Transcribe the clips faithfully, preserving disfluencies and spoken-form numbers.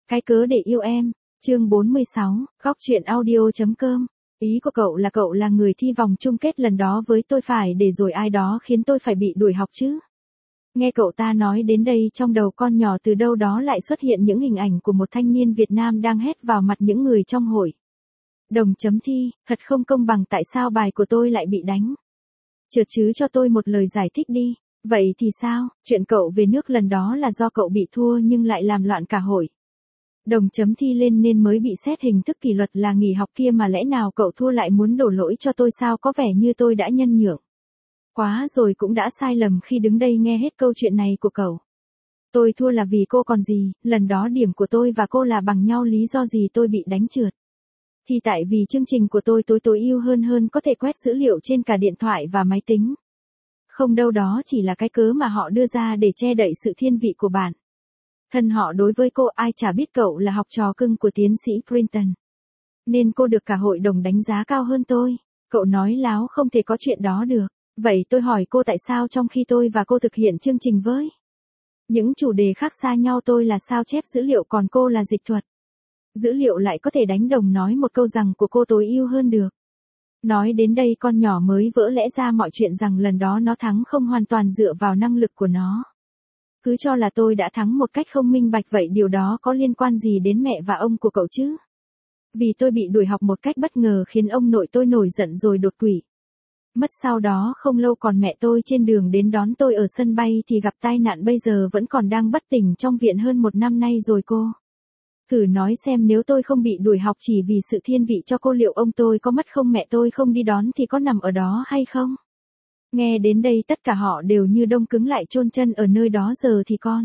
Cái cớ để yêu em, chương bốn mươi sáu, góc truyện audio.com. Ý của cậu là cậu là người thi vòng chung kết lần đó với tôi phải để rồi ai đó khiến tôi phải bị đuổi học chứ. Nghe cậu ta nói đến đây trong đầu con nhỏ từ đâu đó lại xuất hiện những hình ảnh của một thanh niên Việt Nam đang hét vào mặt những người trong hội đồng chấm thi, thật không công bằng, tại sao bài của tôi lại bị đánh. Trượt chứ, cho tôi một lời giải thích đi. Vậy thì sao, chuyện cậu về nước lần đó là do cậu bị thua nhưng lại làm loạn cả hội đồng chấm thi lên nên mới bị xét hình thức kỷ luật là nghỉ học kia, mà lẽ nào cậu thua lại muốn đổ lỗi cho tôi sao, có vẻ như tôi đã nhân nhượng quá rồi, cũng đã sai lầm khi đứng đây nghe hết câu chuyện này của cậu. Tôi thua là vì cô còn gì, lần đó điểm của tôi và cô là bằng nhau, lý do gì tôi bị đánh trượt? Thì tại vì chương trình của tôi tối tối ưu hơn hơn có thể quét dữ liệu trên cả điện thoại và máy tính. Không đâu, đó chỉ là cái cớ mà họ đưa ra để che đậy sự thiên vị của bạn thân họ đối với cô, ai chả biết cậu là học trò cưng của tiến sĩ Clinton. Nên cô được cả hội đồng đánh giá cao hơn tôi. Cậu nói láo, không thể có chuyện đó được. Vậy tôi hỏi cô, tại sao trong khi tôi và cô thực hiện chương trình với những chủ đề khác xa nhau, tôi là sao chép dữ liệu còn cô là dịch thuật dữ liệu, lại có thể đánh đồng nói một câu rằng của cô tối ưu hơn được? Nói đến đây con nhỏ mới vỡ lẽ ra mọi chuyện rằng lần đó nó thắng không hoàn toàn dựa vào năng lực của nó. Cứ cho là tôi đã thắng một cách không minh bạch, vậy điều đó có liên quan gì đến mẹ và ông của cậu chứ? Vì tôi bị đuổi học một cách bất ngờ khiến ông nội tôi nổi giận rồi đột quỵ mất, sau đó không lâu còn mẹ tôi trên đường đến đón tôi ở sân bay thì gặp tai nạn, bây giờ vẫn còn đang bất tỉnh trong viện hơn một năm nay rồi cô. Thử nói xem, nếu tôi không bị đuổi học chỉ vì sự thiên vị cho cô, liệu ông tôi có mất không, mẹ tôi không đi đón thì có nằm ở đó hay không? Nghe đến đây tất cả họ đều như đông cứng lại, chôn chân ở nơi đó. Giờ thì con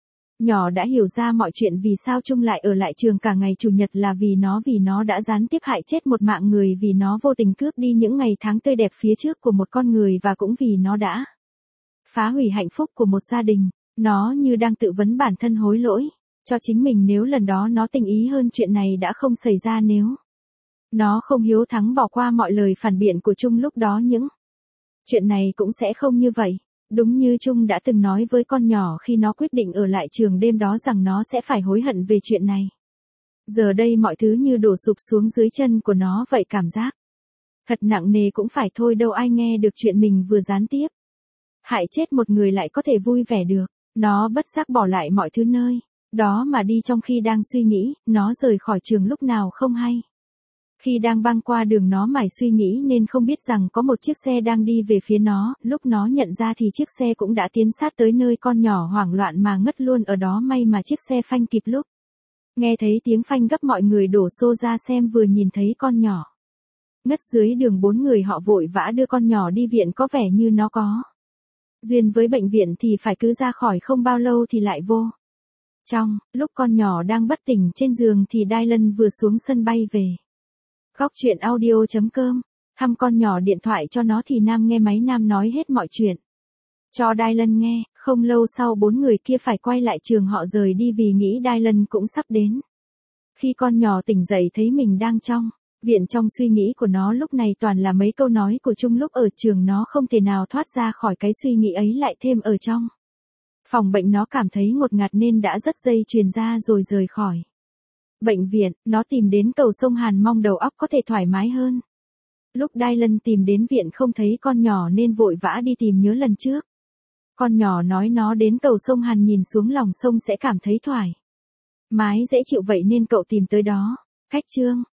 nhỏ đã hiểu ra mọi chuyện, vì sao Trung lại ở lại trường cả ngày chủ nhật là vì nó vì nó đã gián tiếp hại chết một mạng người, vì nó vô tình cướp đi những ngày tháng tươi đẹp phía trước của một con người, và cũng vì nó đã phá hủy hạnh phúc của một gia đình. Nó như đang tự vấn bản thân, hối lỗi cho chính mình nếu lần đó nó tinh ý hơn, chuyện này đã không xảy ra, nếu nó không hiếu thắng bỏ qua mọi lời phản biện của Trung lúc đó, những chuyện này cũng sẽ không như vậy. Đúng như Trung đã từng nói với con nhỏ khi nó quyết định ở lại trường đêm đó rằng nó sẽ phải hối hận về chuyện này. Giờ đây mọi thứ như đổ sụp xuống dưới chân của nó vậy, cảm giác thật nặng nề cũng phải thôi, đâu ai nghe được chuyện mình vừa gián tiếp hại chết một người lại có thể vui vẻ được. Nó bất giác bỏ lại mọi thứ nơi đó mà đi, trong khi đang suy nghĩ, nó rời khỏi trường lúc nào không hay. Khi đang băng qua đường, nó mải suy nghĩ nên không biết rằng có một chiếc xe đang đi về phía nó, lúc nó nhận ra thì chiếc xe cũng đã tiến sát tới nơi con nhỏ hoảng loạn mà ngất luôn ở đó, may mà chiếc xe phanh kịp lúc. Nghe thấy tiếng phanh gấp, mọi người đổ xô ra xem, vừa nhìn thấy con nhỏ ngất dưới đường, bốn người họ vội vã đưa con nhỏ đi viện, có vẻ như nó có duyên với bệnh viện thì phải, cứ ra khỏi không bao lâu thì lại vô trong. Lúc con nhỏ đang bất tỉnh trên giường thì Dylan vừa xuống sân bay về. Góc truyện audio.com. Thăm con nhỏ điện thoại cho nó thì Nam nghe máy, Nam nói hết mọi chuyện cho Dylan nghe. Không lâu sau bốn người kia phải quay lại trường, họ rời đi vì nghĩ Dylan cũng sắp đến. Khi con nhỏ tỉnh dậy thấy mình đang trong viện, trong suy nghĩ của nó lúc này toàn là mấy câu nói của Trung lúc ở trường, nó không thể nào thoát ra khỏi cái suy nghĩ ấy, lại thêm ở trong phòng bệnh nó cảm thấy ngột ngạt nên đã dắt dây chuyền ra rồi rời khỏi bệnh viện. Nó tìm đến cầu sông Hàn mong đầu óc có thể thoải mái hơn. Lúc Dylan tìm đến viện không thấy con nhỏ nên vội vã đi tìm, nhớ lần trước con nhỏ nói nó đến cầu sông Hàn nhìn xuống lòng sông sẽ cảm thấy thoải mái dễ chịu, vậy nên cậu tìm tới đó. Cách chương